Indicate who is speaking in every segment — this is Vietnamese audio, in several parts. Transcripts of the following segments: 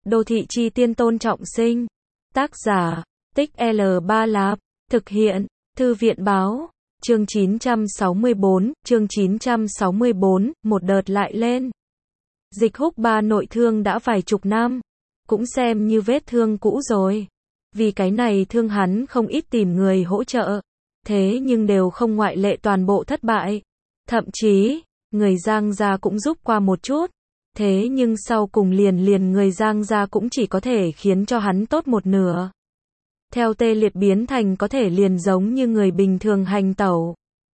Speaker 1: Đô thị chi tiên Tôn Trọng Sinh. Tác giả, Tích L3 Lạp. Thực hiện, Thư viện báo. Chương 964, một đợt lại lên. Dịch Húc Ba nội thương đã vài chục năm, cũng xem như vết thương cũ rồi. Vì cái này thương hắn không ít tìm người hỗ trợ, thế nhưng đều không ngoại lệ toàn bộ thất bại. Thậm chí, người Giang gia cũng giúp qua một chút, thế nhưng sau cùng liền người Giang gia cũng chỉ có thể khiến cho hắn tốt một nửa. Theo tê liệt biến thành có thể liền giống như người bình thường hành tẩu.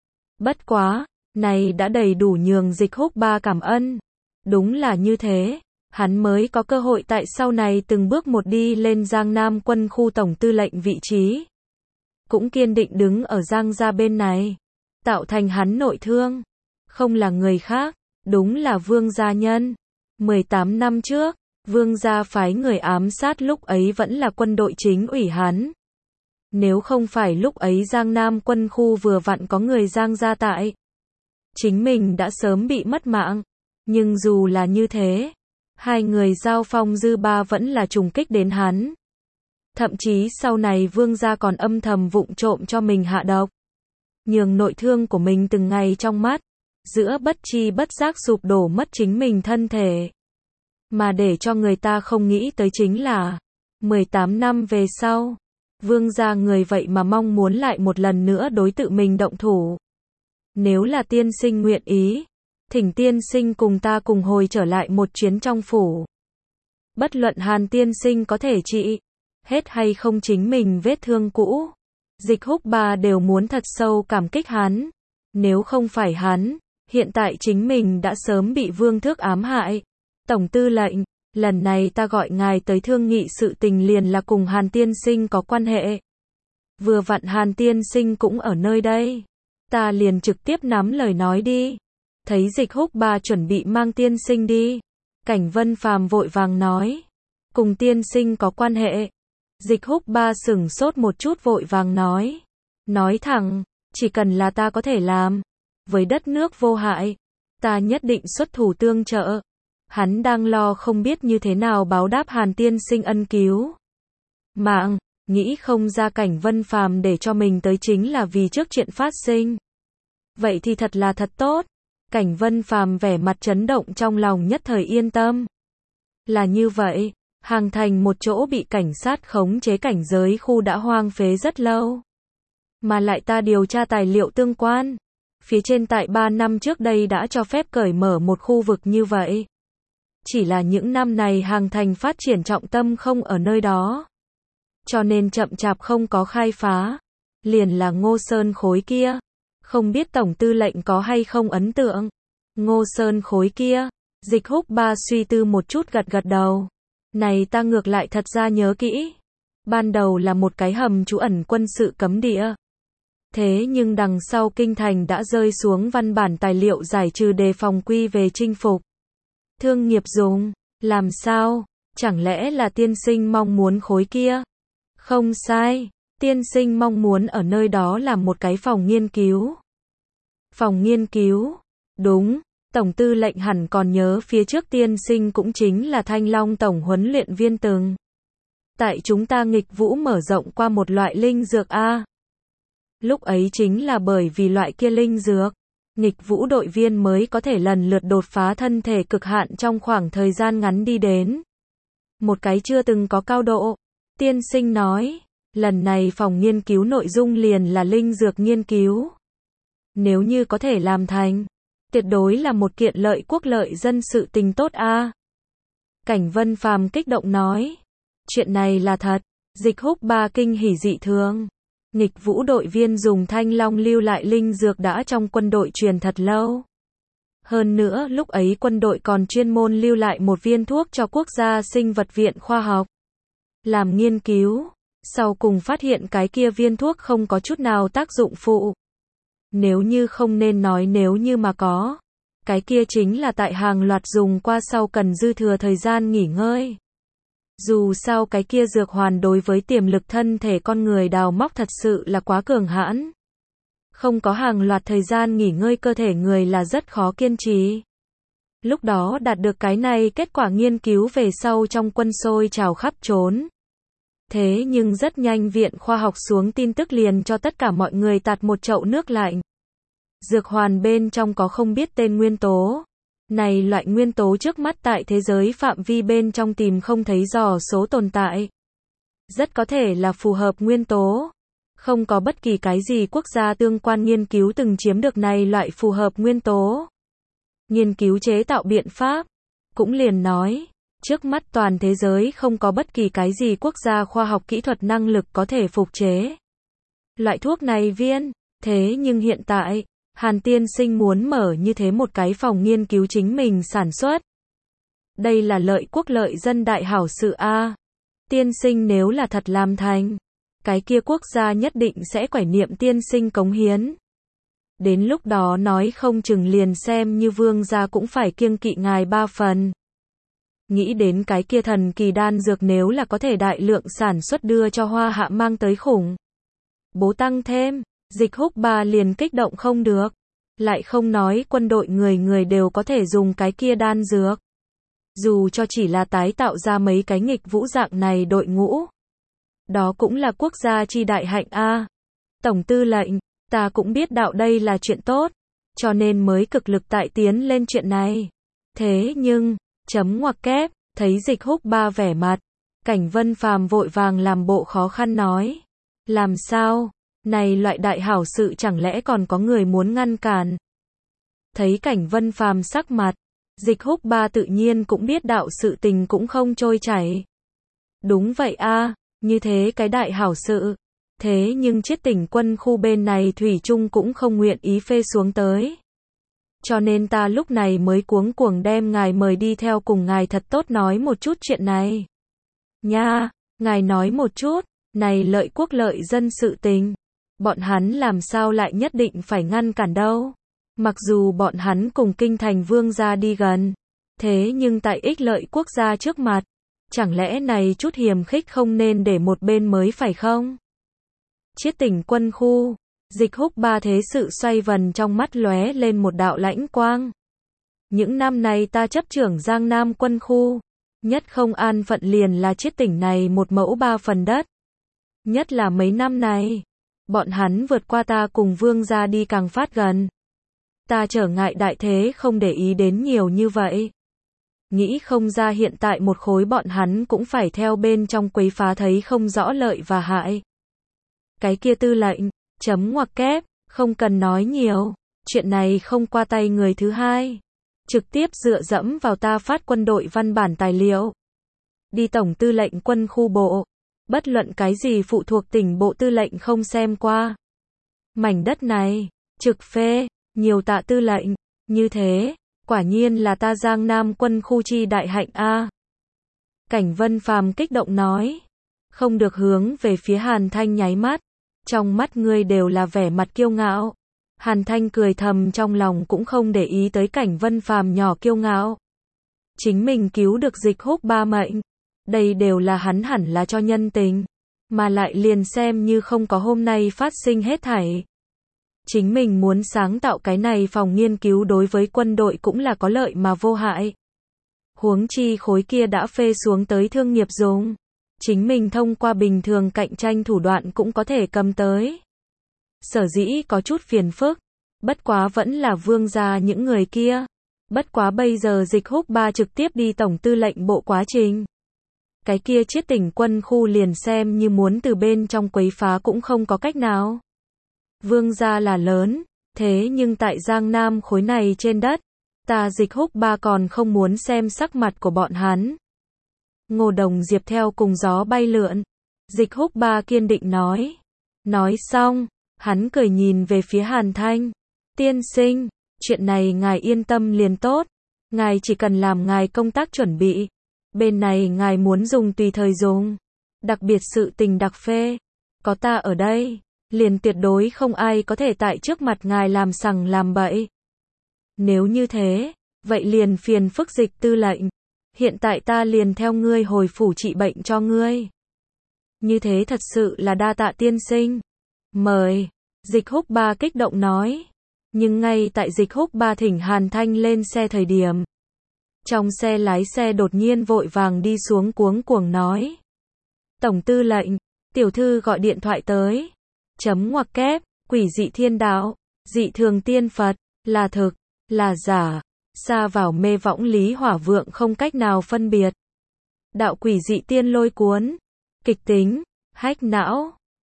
Speaker 1: Bất quá, này đã đầy đủ nhường Dịch Húc Ba cảm ơn. Đúng là như thế, hắn mới có cơ hội tại sau này từng bước một đi lên Giang Nam quân khu tổng tư lệnh vị trí. Cũng kiên định đứng ở Giang gia bên này, tạo thành hắn nội thương. Không là người khác, đúng là Vương gia nhân. 18 năm trước, Vương gia phái người ám sát lúc ấy vẫn là quân đội chính ủy hắn. Nếu không phải lúc ấy Giang Nam quân khu vừa vặn có người Giang gia tại, chính mình đã sớm bị mất mạng. Nhưng dù là như thế, hai người giao phong dư ba vẫn là trùng kích đến hắn. Thậm chí sau này Vương gia còn âm thầm vụng trộm cho mình hạ độc, nhường nội thương của mình từng ngày trong mắt, giữa bất chi bất giác sụp đổ mất chính mình thân thể. Mà để cho người ta không nghĩ tới chính là, 18 năm về sau, Vương gia người vậy mà mong muốn lại một lần nữa đối tự mình động thủ. Nếu là tiên sinh nguyện ý, thỉnh tiên sinh cùng ta cùng hồi trở lại một chuyến trong phủ. Bất luận Hàn tiên sinh có thể trị hết hay không chính mình vết thương cũ, Dịch Húc Ba đều muốn thật sâu cảm kích hắn. Nếu không phải hắn, hiện tại chính mình đã sớm bị Vương Thước ám hại. Tổng tư lệnh, lần này ta gọi ngài tới thương nghị sự tình liền là cùng Hàn tiên sinh có quan hệ. Vừa vặn Hàn tiên sinh cũng ở nơi đây, ta liền trực tiếp nắm lời nói đi. Thấy Dịch Húc Ba chuẩn bị mang tiên sinh đi, Cảnh Vân Phàm vội vàng nói, cùng tiên sinh có quan hệ. Dịch Húc Ba sửng sốt một chút vội vàng nói thẳng, chỉ cần là ta có thể làm, với đất nước vô hại, ta nhất định xuất thủ tương trợ. Hắn đang lo không biết như thế nào báo đáp Hàn tiên sinh ân cứu mạng, nghĩ không ra Cảnh Vân Phàm để cho mình tới chính là vì trước chuyện phát sinh. Vậy thì thật là thật tốt. Cảnh Vân Phàm vẻ mặt chấn động trong lòng nhất thời yên tâm. Là như vậy, Hàng Thành một chỗ bị cảnh sát khống chế cảnh giới khu đã hoang phế rất lâu. Mà lại ta điều tra tài liệu tương quan, phía trên tại 3 năm trước đây đã cho phép cởi mở một khu vực như vậy. Chỉ là những năm này Hàng Thành phát triển trọng tâm không ở nơi đó, cho nên chậm chạp không có khai phá. Liền là Ngô Sơn khối kia, không biết tổng tư lệnh có hay không ấn tượng. Ngô Sơn khối kia, Dịch Húc Ba suy tư một chút gật đầu. Này ta ngược lại thật ra nhớ kỹ. Ban đầu là một cái hầm trú ẩn quân sự cấm địa. Thế nhưng đằng sau kinh thành đã rơi xuống văn bản tài liệu giải trừ đề phòng quy về chinh phục thương nghiệp dùng. Làm sao? Chẳng lẽ là tiên sinh mong muốn khối kia? Không sai, tiên sinh mong muốn ở nơi đó làm một cái phòng nghiên cứu. Phòng nghiên cứu? Đúng, tổng tư lệnh hẳn còn nhớ phía trước tiên sinh cũng chính là Thanh Long tổng huấn luyện viên từng tại chúng ta nghịch vũ mở rộng qua một loại linh dược A. Lúc ấy chính là bởi vì loại kia linh dược, nghịch vũ đội viên mới có thể lần lượt đột phá thân thể cực hạn trong khoảng thời gian ngắn đi đến một cái chưa từng có cao độ. Tiên sinh nói, lần này phòng nghiên cứu nội dung liền là linh dược nghiên cứu. Nếu như có thể làm thành, tuyệt đối là một kiện lợi quốc lợi dân sự tình tốt a. Cảnh Vân Phàm kích động nói, chuyện này là thật. Dịch Húc Ba kinh hỉ dị thường. Nghịch vũ đội viên dùng Thanh Long lưu lại linh dược đã trong quân đội truyền thật lâu. Hơn nữa lúc ấy quân đội còn chuyên môn lưu lại một viên thuốc cho quốc gia sinh vật viện khoa học làm nghiên cứu. Sau cùng phát hiện cái kia viên thuốc không có chút nào tác dụng phụ. Nếu như không nên nói nếu như mà có, cái kia chính là tại hàng loạt dùng qua sau cần dư thừa thời gian nghỉ ngơi. Dù sao cái kia dược hoàn đối với tiềm lực thân thể con người đào móc thật sự là quá cường hãn. Không có hàng loạt thời gian nghỉ ngơi cơ thể người là rất khó kiên trì. Lúc đó đạt được cái này kết quả nghiên cứu về sau trong quân sôi trào khắp trốn. Thế nhưng rất nhanh viện khoa học xuống tin tức liền cho tất cả mọi người tạt một chậu nước lạnh. Dược hoàn bên trong có không biết tên nguyên tố. Này loại nguyên tố trước mắt tại thế giới phạm vi bên trong tìm không thấy dò số tồn tại. Rất có thể là phù hợp nguyên tố. Không có bất kỳ cái gì quốc gia tương quan nghiên cứu từng chiếm được này loại phù hợp nguyên tố. Nghiên cứu chế tạo biện pháp. Cũng liền nói, trước mắt toàn thế giới không có bất kỳ cái gì quốc gia khoa học kỹ thuật năng lực có thể phục chế loại thuốc này viên. Thế nhưng hiện tại, Hàn tiên sinh muốn mở như thế một cái phòng nghiên cứu chính mình sản xuất. Đây là lợi quốc lợi dân đại hảo sự a. Tiên sinh nếu là thật làm thành, cái kia quốc gia nhất định sẽ quải niệm tiên sinh cống hiến. Đến lúc đó nói không chừng liền xem như vương gia cũng phải kiêng kỵ ngài 3 phần. Nghĩ đến cái kia thần kỳ đan dược nếu là có thể đại lượng sản xuất đưa cho Hoa Hạ mang tới khủng bố tăng thêm, Dịch Húc Ba liền kích động không được. Lại không nói quân đội người người đều có thể dùng cái kia đan dược. Dù cho chỉ là tái tạo ra mấy cái nghịch vũ dạng này đội ngũ. Đó cũng là quốc gia chi đại hạnh a. Tổng tư lệnh, ta cũng biết đạo đây là chuyện tốt, cho nên mới cực lực tại tiến lên chuyện này. Thế nhưng, chấm ngoặc kép, thấy Dịch Húc Ba vẻ mặt, Cảnh Vân Phàm vội vàng làm bộ khó khăn nói. Làm sao? Này loại đại hảo sự chẳng lẽ còn có người muốn ngăn cản? Thấy Cảnh Vân Phàm sắc mặt, Dịch Húc Ba tự nhiên cũng biết đạo sự tình cũng không trôi chảy. Đúng vậy a, như thế cái đại hảo sự. Thế nhưng Chiết Tỉnh quân khu bên này thủy chung cũng không nguyện ý phê xuống tới. Cho nên ta lúc này mới cuống cuồng đem ngài mời đi theo cùng ngài thật tốt nói một chút chuyện này. Nha, ngài nói một chút, này lợi quốc lợi dân sự tình. Bọn hắn làm sao lại nhất định phải ngăn cản đâu. Mặc dù bọn hắn cùng kinh thành vương gia đi gần. Thế nhưng tại ích lợi quốc gia trước mặt. Chẳng lẽ này chút hiềm khích không nên để một bên mới phải không? Chiết Tỉnh quân khu. Dịch Húc Ba thế sự xoay vần trong mắt lóe lên một đạo lãnh quang. Những năm này ta chấp trưởng Giang Nam quân khu. Nhất không an phận liền là Chiết Tỉnh này một mẫu 3 phần đất. Nhất là mấy năm này. Bọn hắn vượt qua ta cùng vương gia đi càng phát gần. Ta trở ngại đại thế không để ý đến nhiều như vậy. Nghĩ không ra hiện tại một khối bọn hắn cũng phải theo bên trong quấy phá thấy không rõ lợi và hại. Cái kia tư lệnh, chấm ngoặc kép, không cần nói nhiều. Chuyện này không qua tay người thứ hai. Trực tiếp dựa dẫm vào ta phát quân đội văn bản tài liệu. Đi tổng tư lệnh quân khu bộ. Bất luận cái gì phụ thuộc tỉnh bộ tư lệnh không xem qua. Mảnh đất này, trực phê, nhiều tạ tư lệnh, như thế, quả nhiên là ta Giang Nam quân khu chi đại hạnh a. Cảnh Vân Phàm kích động nói, không được hướng về phía Hàn Thanh nháy mắt, trong mắt ngươi đều là vẻ mặt kiêu ngạo. Hàn Thanh cười thầm trong lòng cũng không để ý tới Cảnh Vân Phàm nhỏ kiêu ngạo. Chính mình cứu được Dịch Húc Ba mệnh. Đây đều là hắn hẳn là cho nhân tình, mà lại liền xem như không có hôm nay phát sinh hết thảy. Chính mình muốn sáng tạo cái này phòng nghiên cứu đối với quân đội cũng là có lợi mà vô hại. Huống chi khối kia đã phê xuống tới thương nghiệp dùng. Chính mình thông qua bình thường cạnh tranh thủ đoạn cũng có thể cầm tới. Sở dĩ có chút phiền phức, bất quá vẫn là vương gia những người kia. Bất quá bây giờ Dịch Húc Ba trực tiếp đi tổng tư lệnh bộ quá trình. Cái kia Chiết Tỉnh quân khu liền xem như muốn từ bên trong quấy phá cũng không có cách nào. Vương gia là lớn, thế nhưng tại Giang Nam khối này trên đất, ta Dịch Húc Ba còn không muốn xem sắc mặt của bọn hắn. Ngô Đồng Diệp theo cùng gió bay lượn. Dịch Húc Ba kiên định nói. Nói xong, hắn cười nhìn về phía Hàn Thanh. Tiên sinh, chuyện này ngài yên tâm liền tốt. Ngài chỉ cần làm ngài công tác chuẩn bị. Bên này ngài muốn dùng tùy thời dùng. Đặc biệt sự tình đặc phê. Có ta ở đây, liền tuyệt đối không ai có thể tại trước mặt ngài làm sằng làm bậy. Nếu như thế, vậy liền phiền phức Dịch tư lệnh. Hiện tại ta liền theo ngươi hồi phủ trị bệnh cho ngươi. Như thế thật sự là đa tạ tiên sinh. Mời. Dịch Húc Ba kích động nói. Nhưng ngay tại Dịch Húc Ba thỉnh Hàn Thanh lên xe thời điểm, Trong xe lái xe đột nhiên vội vàng đi xuống cuống cuồng nói. Tổng tư lệnh, tiểu thư gọi điện thoại tới. Chấm ngoặc kép, quỷ dị thiên đạo, dị thường tiên Phật, là thực, là giả, sa vào mê võng Lý Hỏa Vượng không cách nào phân biệt. Đạo quỷ dị tiên lôi cuốn, kịch tính, hách não.